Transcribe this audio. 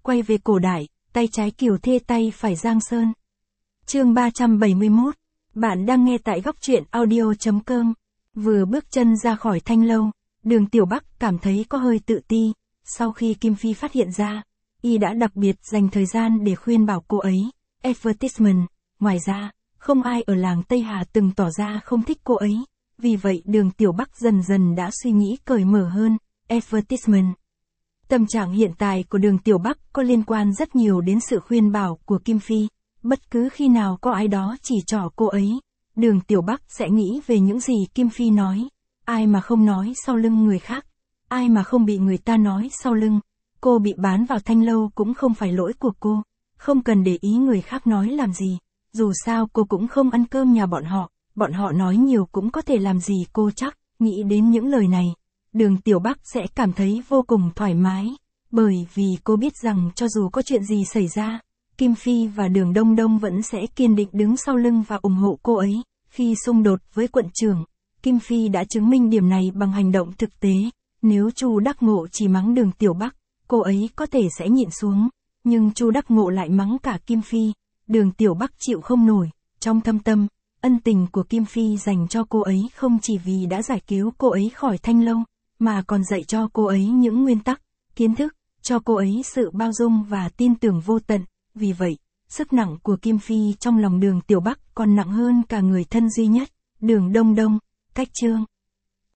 quay về cổ đại, tay trái Kiều Thê tay phải Giang Sơn. Chương 371. Bạn đang nghe tại góc truyện audio.com. Vừa bước chân ra khỏi thanh lâu, Đường Tiểu Bắc cảm thấy có hơi tự ti, sau khi Kim Phi phát hiện ra, y đã đặc biệt dành thời gian để khuyên bảo cô ấy. Advertisement. Ngoài ra, không ai ở làng Tây Hà từng tỏ ra không thích cô ấy, vì vậy Đường Tiểu Bắc dần dần đã suy nghĩ cởi mở hơn. Advertisement. Tâm trạng hiện tại của Đường Tiểu Bắc có liên quan rất nhiều đến sự khuyên bảo của Kim Phi. Bất cứ khi nào có ai đó chỉ trỏ cô ấy, Đường Tiểu Bắc sẽ nghĩ về những gì Kim Phi nói. Ai mà không nói sau lưng người khác, ai mà không bị người ta nói sau lưng. Cô bị bán vào thanh lâu cũng không phải lỗi của cô, không cần để ý người khác nói làm gì. Dù sao cô cũng không ăn cơm nhà bọn họ nói nhiều cũng có thể làm gì cô chắc. Nghĩ đến những lời này, Đường Tiểu Bắc sẽ cảm thấy vô cùng thoải mái, bởi vì cô biết rằng cho dù có chuyện gì xảy ra, Kim Phi và Đường Đông Đông vẫn sẽ kiên định đứng sau lưng và ủng hộ cô ấy. Khi xung đột với quận trưởng, Kim Phi đã chứng minh điểm này bằng hành động thực tế. Nếu Chu Đắc Ngộ chỉ mắng Đường Tiểu Bắc, cô ấy có thể sẽ nhịn xuống, nhưng Chu Đắc Ngộ lại mắng cả Kim Phi, Đường Tiểu Bắc chịu không nổi. Trong thâm tâm, ân tình của Kim Phi dành cho cô ấy không chỉ vì đã giải cứu cô ấy khỏi thanh lâu, mà còn dạy cho cô ấy những nguyên tắc, kiến thức, cho cô ấy sự bao dung và tin tưởng vô tận. Vì vậy, sức nặng của Kim Phi trong lòng Đường Tiểu Bắc còn nặng hơn cả người thân duy nhất, Đường Đông Đông. Cách chương